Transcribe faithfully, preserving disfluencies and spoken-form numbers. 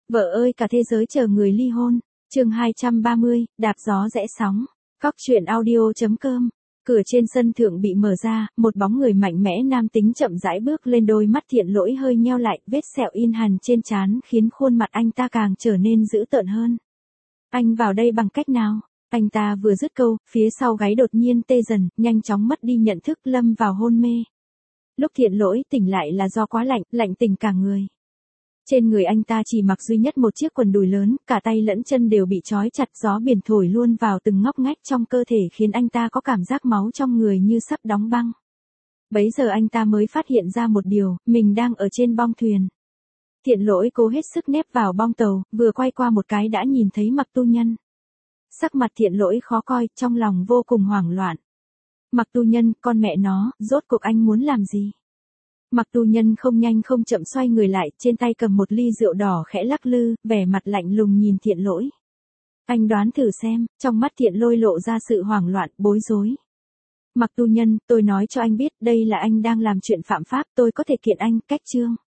Vợ ơi cả thế giới chờ người ly hôn. Chương hai trăm ba mươi, đạp gió rẽ sóng. Cóc truyện audio chấm com. Cửa trên sân thượng bị mở ra, một bóng người mạnh mẽ nam tính chậm rãi bước lên, đôi mắt Thiện Lỗi hơi nheo lại, vết sẹo in hằn trên trán khiến khuôn mặt anh ta càng trở nên dữ tợn hơn. Anh vào đây bằng cách nào? Anh ta vừa dứt câu, phía sau gáy đột nhiên tê dần, nhanh chóng mất đi nhận thức, lâm vào hôn mê. Lúc Thiện Lỗi tỉnh lại là do quá lạnh, lạnh tỉnh cả người. Trên người anh ta chỉ mặc duy nhất một chiếc quần đùi lớn, cả tay lẫn chân đều bị trói chặt, gió biển thổi luôn vào từng ngóc ngách trong cơ thể khiến anh ta có cảm giác máu trong người như sắp đóng băng. Bấy giờ anh ta mới phát hiện ra một điều, mình đang ở trên bong thuyền. Thiện Lỗi cố hết sức nép vào bong tàu, vừa quay qua một cái đã nhìn thấy Mặc Tu Nhân. Sắc mặt Thiện Lỗi khó coi, trong lòng vô cùng hoảng loạn. Mặc Tu Nhân, con mẹ nó, rốt cuộc anh muốn làm gì? Mặc Tu Nhân không nhanh không chậm xoay người lại, trên tay cầm một ly rượu đỏ khẽ lắc lư, vẻ mặt lạnh lùng nhìn Thiện Lỗi. Anh đoán thử xem, trong mắt Thiện Lỗi lộ ra sự hoảng loạn, bối rối. Mặc Tu Nhân, tôi nói cho anh biết, đây là anh đang làm chuyện phạm pháp, tôi có thể kiện anh, cách chương.